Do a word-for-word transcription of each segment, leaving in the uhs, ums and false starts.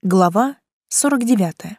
Глава сорок девятая.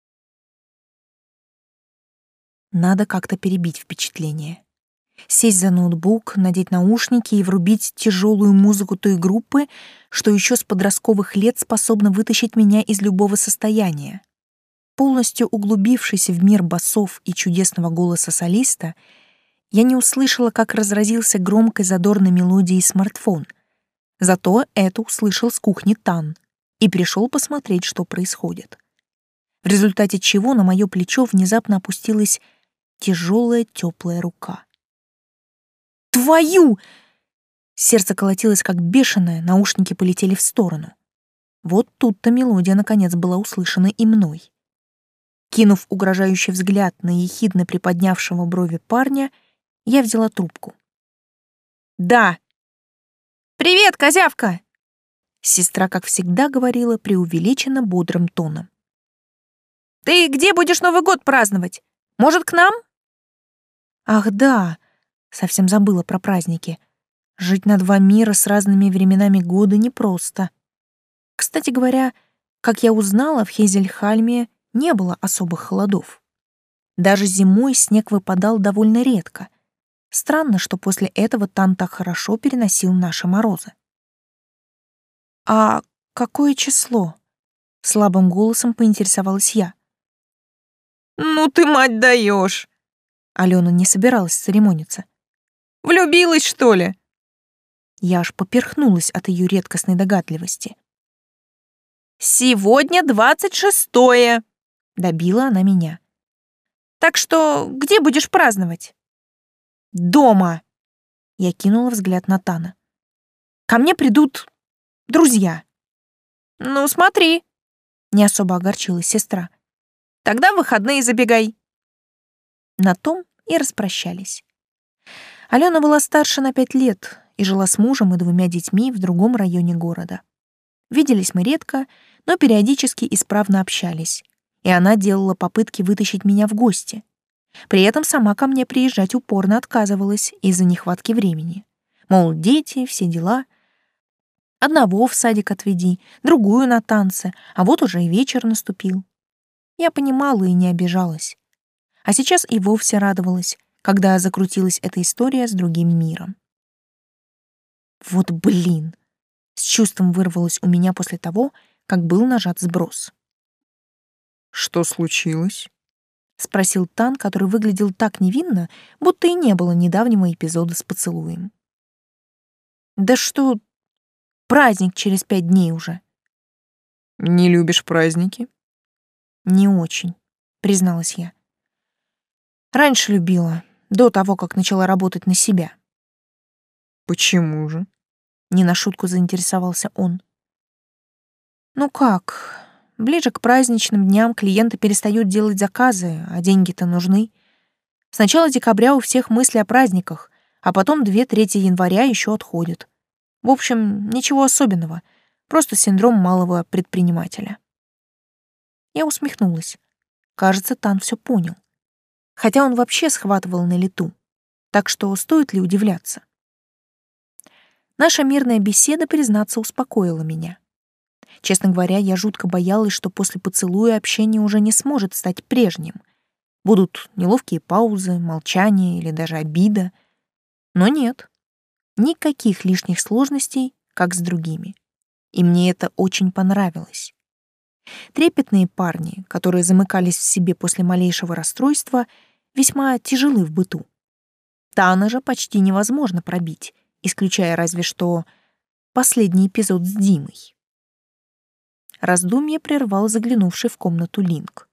Надо как-то перебить впечатление. Сесть за ноутбук, надеть наушники и врубить тяжелую музыку той группы, что еще с подростковых лет способна вытащить меня из любого состояния. Полностью углубившись в мир басов и чудесного голоса солиста, я не услышала, как разразился громкой задорной мелодией смартфон. Зато это услышал с кухни Тан и пришел посмотреть, что происходит. В результате чего на мое плечо внезапно опустилась тяжелая теплая рука. «Твою!» Сердце колотилось как бешеное, наушники полетели в сторону. Вот тут-то мелодия наконец была услышана и мной. Кинув угрожающий взгляд на ехидно приподнявшего брови парня, я взяла трубку. «Да!» «Привет, козявка!» Сестра, как всегда, говорила преувеличенно бодрым тоном. «Ты где будешь Новый год праздновать? Может, к нам?» «Ах, да!» Совсем забыла про праздники. Жить на два мира с разными временами года непросто. Кстати говоря, как я узнала, в Хейзельхальме не было особых холодов. Даже зимой снег выпадал довольно редко. Странно, что после этого Тан так хорошо переносил наши морозы. «А какое число?» — слабым голосом поинтересовалась я. «Ну ты, мать, даешь!» Алена не собиралась церемониться. «Влюбилась, что ли?» Я аж поперхнулась от ее редкостной догадливости. «Сегодня двадцать шестое!» — добила она меня. «Так что где будешь праздновать?» «Дома!» — я кинула взгляд на Тана. «Ко мне придут друзья». «Ну, смотри», — не особо огорчилась сестра. «Тогда в выходные забегай». На том и распрощались. Алена была старше на пять лет и жила с мужем и двумя детьми в другом районе города. Виделись мы редко, но периодически исправно общались, и она делала попытки вытащить меня в гости. При этом сама ко мне приезжать упорно отказывалась из-за нехватки времени. Мол, дети, все дела. Одного в садик отведи, другую на танцы, а вот уже и вечер наступил. Я понимала и не обижалась. А сейчас и вовсе радовалась, когда закрутилась эта история с другим миром. Вот блин! С чувством вырвалось у меня после того, как был нажат сброс. «Что случилось?» — спросил Тан, который выглядел так невинно, будто и не было недавнего эпизода с поцелуем. «Да что... праздник через пять дней уже». «Не любишь праздники?» «Не очень», — призналась я. «Раньше любила, до того, как начала работать на себя». «Почему же?» — не на шутку заинтересовался он. «Ну как, ближе к праздничным дням клиенты перестают делать заказы, а деньги-то нужны. С начала декабря у всех мысли о праздниках, а потом две трети января еще отходят. В общем, ничего особенного, просто синдром малого предпринимателя». Я усмехнулась. Кажется, Тан все понял. Хотя он вообще схватывал на лету. Так что стоит ли удивляться? Наша мирная беседа, признаться, успокоила меня. Честно говоря, я жутко боялась, что после поцелуя общение уже не сможет стать прежним. Будут неловкие паузы, молчание или даже обида. Но нет. Никаких лишних сложностей, как с другими. И мне это очень понравилось. Трепетные парни, которые замыкались в себе после малейшего расстройства, весьма тяжелы в быту. Тана же почти невозможно пробить, исключая разве что последний эпизод с Димой. Раздумье прервал заглянувший в комнату Линк.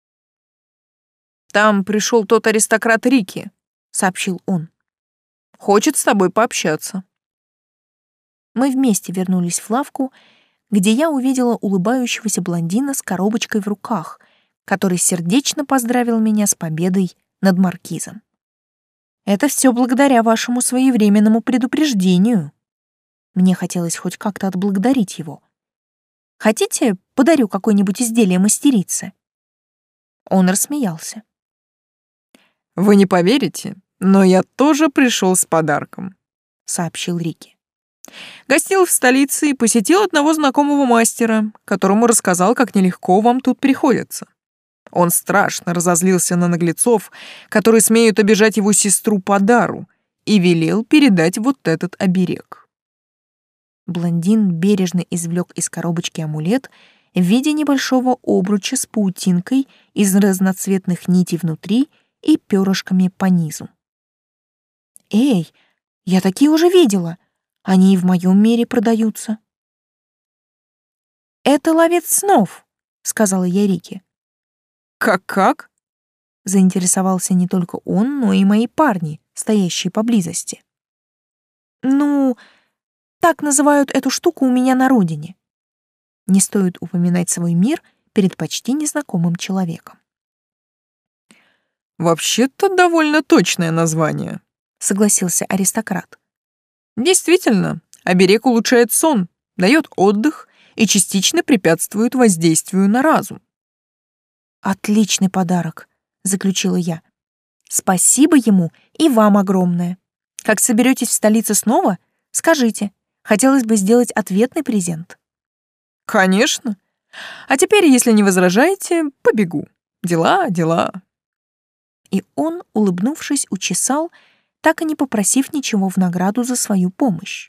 «Там пришел тот аристократ Рики», — сообщил он. «Хочет с тобой пообщаться». Мы вместе вернулись в лавку, где я увидела улыбающегося блондина с коробочкой в руках, который сердечно поздравил меня с победой над маркизом. «Это все благодаря вашему своевременному предупреждению». Мне хотелось хоть как-то отблагодарить его. «Хотите, подарю какое-нибудь изделие мастерицы?» Он рассмеялся. «Вы не поверите, но я тоже пришел с подарком», — сообщил Рики. Гостил в столице и посетил одного знакомого мастера, которому рассказал, как нелегко вам тут приходится. Он страшно разозлился на наглецов, которые смеют обижать его сестру по дару, и велел передать вот этот оберег. Блондин бережно извлек из коробочки амулет в виде небольшого обруча с паутинкой из разноцветных нитей внутри и перышками по низу. «Эй, я такие уже видела. Они и в моем мире продаются». «Это ловец снов», — сказала я Рике. «Как-как?» — заинтересовался не только он, но и мои парни, стоящие поблизости. «Ну, так называют эту штуку у меня на родине. Не стоит упоминать свой мир перед почти незнакомым человеком». «Вообще-то довольно точное название», — согласился аристократ. «Действительно, оберег улучшает сон, дает отдых и частично препятствует воздействию на разум». «Отличный подарок», — заключила я. «Спасибо ему и вам огромное. Как соберетесь в столице снова, скажите. Хотелось бы сделать ответный презент». «Конечно. А теперь, если не возражаете, побегу. Дела, дела». И он, улыбнувшись, учесал, так и не попросив ничего в награду за свою помощь.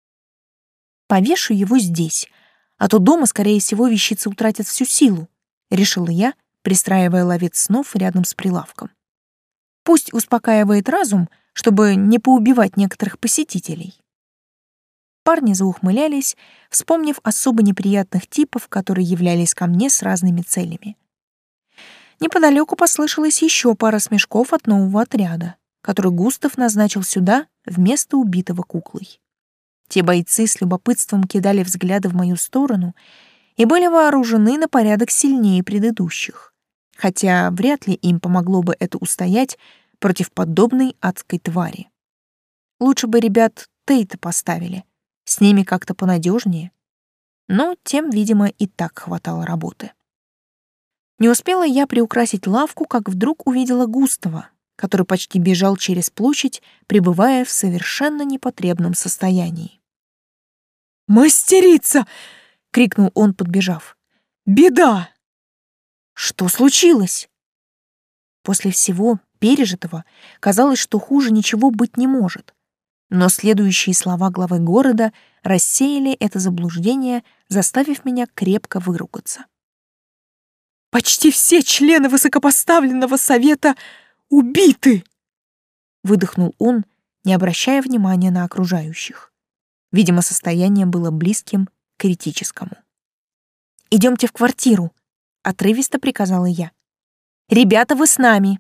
«Повешу его здесь, а то дома, скорее всего, вещицы утратят всю силу», — решила я, пристраивая ловец снов рядом с прилавком. «Пусть успокаивает разум, чтобы не поубивать некоторых посетителей». Парни заухмылялись, вспомнив особо неприятных типов, которые являлись ко мне с разными целями. Неподалеку послышалась еще пара смешков от нового отряда, который Густав назначил сюда вместо убитого куклой. Те бойцы с любопытством кидали взгляды в мою сторону и были вооружены на порядок сильнее предыдущих, хотя вряд ли им помогло бы это устоять против подобной адской твари. Лучше бы ребят Тейта поставили, с ними как-то понадежнее, но тем, видимо, и так хватало работы. Не успела я приукрасить лавку, как вдруг увидела Густава, который почти бежал через площадь, пребывая в совершенно непотребном состоянии. «Мастерица!» — крикнул он, подбежав. «Беда!» «Что случилось?» После всего пережитого казалось, что хуже ничего быть не может. Но следующие слова главы города рассеяли это заблуждение, заставив меня крепко выругаться. «Почти все члены высокопоставленного совета убиты!» Выдохнул он, не обращая внимания на окружающих. Видимо, состояние было близким к критическому. «Идемте в квартиру», — отрывисто приказала я. «Ребята, вы с нами!»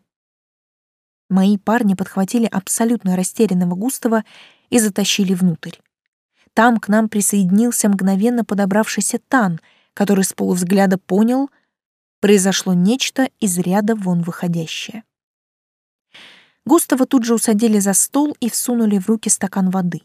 Мои парни подхватили абсолютно растерянного Густава и затащили внутрь. Там к нам присоединился мгновенно подобравшийся Тан, который с полувзгляда понял, произошло нечто из ряда вон выходящее. Густава тут же усадили за стол и всунули в руки стакан воды.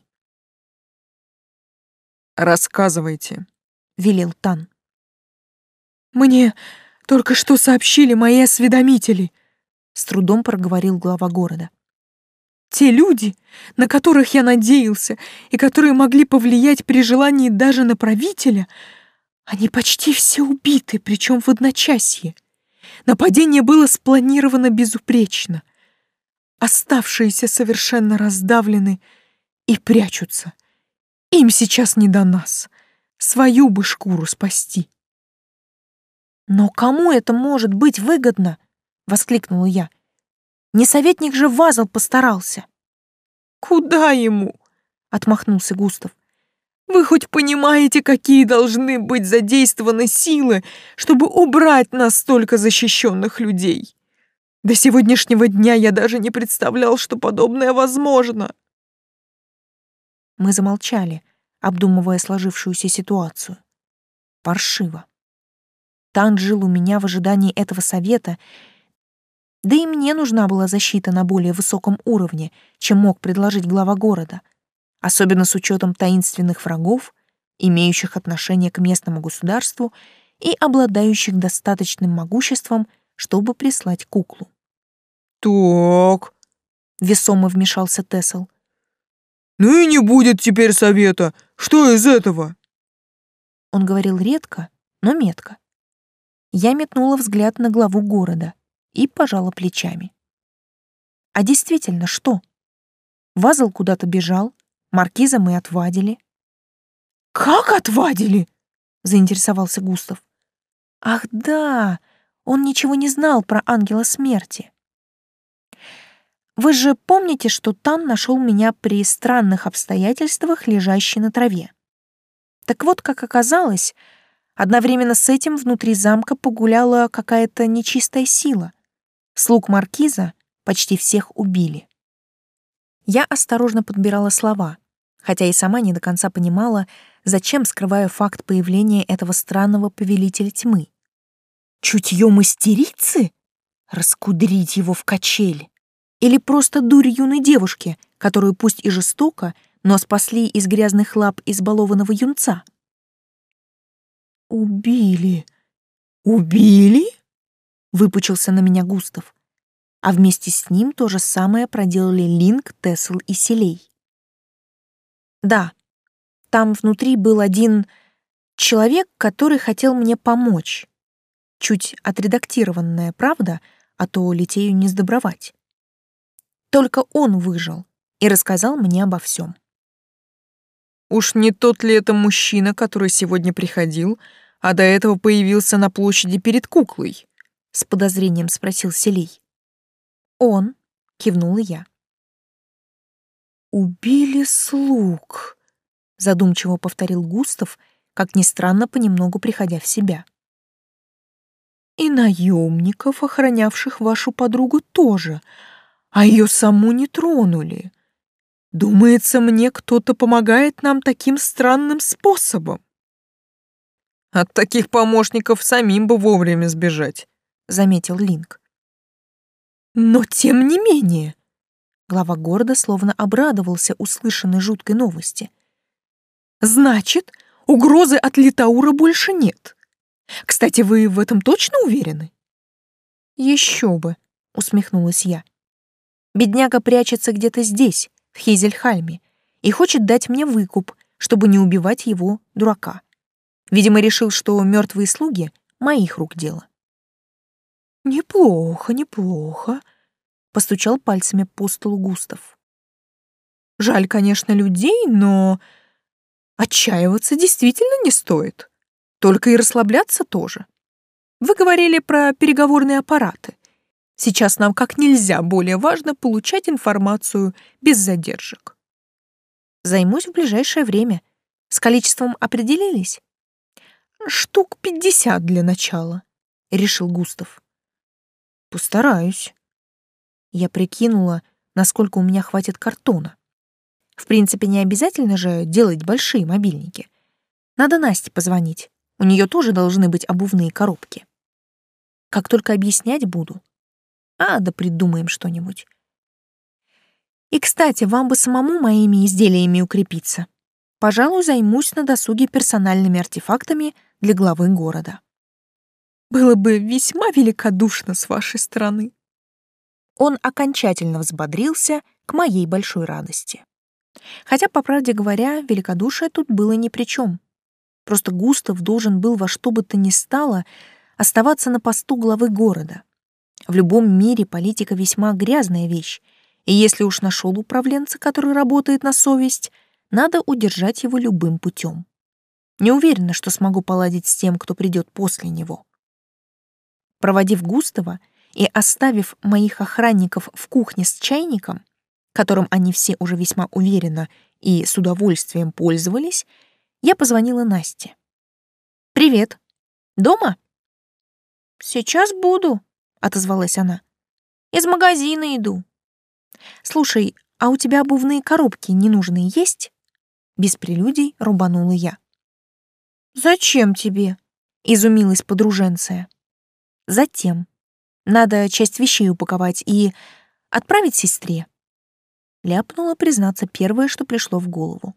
«Рассказывайте», — велел Тан. «Мне только что сообщили мои осведомители», — с трудом проговорил глава города. «Те люди, на которых я надеялся и которые могли повлиять при желании даже на правителя, они почти все убиты, причем в одночасье. Нападение было спланировано безупречно. Оставшиеся совершенно раздавлены и прячутся. Им сейчас не до нас. Свою бы шкуру спасти». «Но кому это может быть выгодно?» — воскликнула я. «Не советник же Вазл постарался». «Куда ему?» — отмахнулся Густав. «Вы хоть понимаете, какие должны быть задействованы силы, чтобы убрать настолько защищенных людей? До сегодняшнего дня я даже не представлял, что подобное возможно». Мы замолчали, обдумывая сложившуюся ситуацию. Паршиво. Тан жил у меня в ожидании этого совета, да и мне нужна была защита на более высоком уровне, чем мог предложить глава города, особенно с учетом таинственных врагов, имеющих отношение к местному государству и обладающих достаточным могуществом, чтобы прислать куклу. «Так», — весомо вмешался Тесл. Ну и не будет теперь совета. Что из этого? Он говорил редко, но метко. Я метнула взгляд на главу города и пожала плечами. А действительно, что? Вазл куда-то бежал, маркиза мы отвадили. Как отвадили? Заинтересовался Густав. Ах да, он ничего не знал про ангела смерти. Вы же помните, что Тан нашел меня при странных обстоятельствах, лежащей на траве? Так вот, как оказалось, одновременно с этим внутри замка погуляла какая-то нечистая сила. Слуг маркиза почти всех убили. Я осторожно подбирала слова, хотя и сама не до конца понимала, зачем скрываю факт появления этого странного повелителя тьмы. Чутье мастерицы? Раскудрить его в качель? Или просто дурь юной девушки, которую пусть и жестоко, но спасли из грязных лап избалованного юнца? «Убили! Убили?» — выпучился на меня Густав. А вместе с ним то же самое проделали Линк, Тесл и Селей. Да, там внутри был один человек, который хотел мне помочь. Чуть отредактированная правда, а то Литею не сдобровать. Только он выжил и рассказал мне обо всем. Уж не тот ли это мужчина, который сегодня приходил, а до этого появился на площади перед куклой? С подозрением спросил Селей. Он, кивнула я. Убили слуг, задумчиво повторил Густав, как ни странно, понемногу приходя в себя. И наемников, охранявших вашу подругу, тоже, а ее саму не тронули. Думается мне, кто-то помогает нам таким странным способом. От таких помощников самим бы вовремя сбежать, заметил Линк. Но тем не менее, глава города словно обрадовался услышанной жуткой новости. Значит, угрозы от Литаура больше нет. Кстати, вы в этом точно уверены? Еще бы, усмехнулась я. Бедняга прячется где-то здесь, в Хизельхальме, и хочет дать мне выкуп, чтобы не убивать его, дурака. Видимо, решил, что мертвые слуги — моих рук дело. «Неплохо, неплохо», — постучал пальцами по столу Густав. «Жаль, конечно, людей, но отчаиваться действительно не стоит. Только и расслабляться тоже. Вы говорили про переговорные аппараты. Сейчас нам как нельзя более важно получать информацию без задержек». «Займусь в ближайшее время. С количеством определились?» «Штук пятьдесят для начала», — решил Густав. «Постараюсь». Я прикинула, насколько у меня хватит картона. В принципе, не обязательно же делать большие мобильники. Надо Насте позвонить. У нее тоже должны быть обувные коробки. Как только объяснять буду. А, да придумаем что-нибудь. И, кстати, вам бы самому моими изделиями укрепиться. Пожалуй, займусь на досуге персональными артефактами для главы города. Было бы весьма великодушно с вашей стороны. Он окончательно взбодрился к моей большой радости. Хотя, по правде говоря, великодушие тут было ни при чем. Просто Густав должен был во что бы то ни стало оставаться на посту главы города. В любом мире политика весьма грязная вещь, и если уж нашел управленца, который работает на совесть, надо удержать его любым путем. Не уверена, что смогу поладить с тем, кто придет после него. Проводив Густава и оставив моих охранников в кухне с чайником, которым они все уже весьма уверенно и с удовольствием пользовались, я позвонила Насте. «Привет. Дома?» «Сейчас буду», — отозвалась она. «Из магазина иду». «Слушай, а у тебя обувные коробки ненужные есть?» Без прелюдий рубанула я. «Зачем тебе?» — изумилась подруженция. «Затем. Надо часть вещей упаковать и отправить сестре». Ляпнула, признаться, первое, что пришло в голову.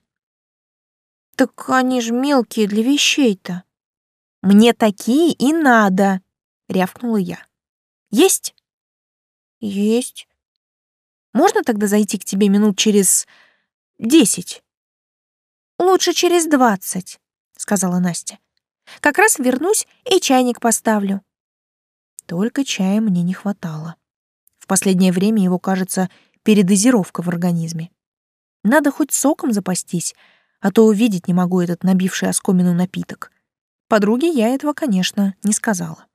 «Так они ж мелкие для вещей-то». «Мне такие и надо», — рявкнула я. «Есть?» «Есть». «Можно тогда зайти к тебе минут через десять. Лучше через двадцать, сказала Настя. Как раз вернусь и чайник поставлю. Только чая мне не хватало. В последнее время его, кажется, передозировка в организме. Надо хоть соком запастись, а то увидеть не могу этот набивший оскомину напиток. Подруге я этого, конечно, не сказала.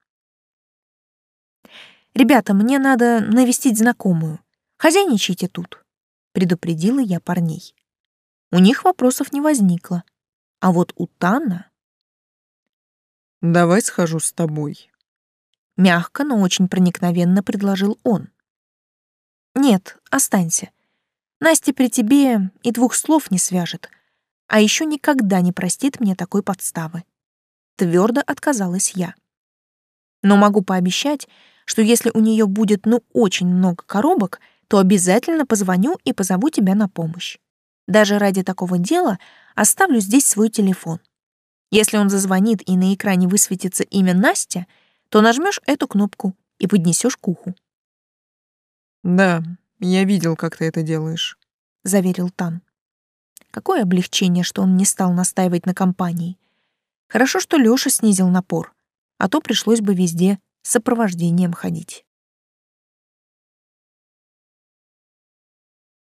«Ребята, мне надо навестить знакомую. Хозяйничайте тут», — предупредила я парней. У них вопросов не возникло. А вот у Тана... «Давай схожу с тобой», — мягко, но очень проникновенно предложил он. «Нет, останься. Настя при тебе и двух слов не свяжет, а еще никогда не простит мне такой подставы». Твердо отказалась я. Но могу пообещать, что если у нее будет ну очень много коробок, то обязательно позвоню и позову тебя на помощь. Даже ради такого дела оставлю здесь свой телефон. Если он зазвонит и на экране высветится имя Настя, то нажмешь эту кнопку и поднесешь к уху. «Да, я видел, как ты это делаешь», — заверил Тан. Какое облегчение, что он не стал настаивать на компании. Хорошо, что Лёша снизил напор, а то пришлось бы везде с сопровождением ходить.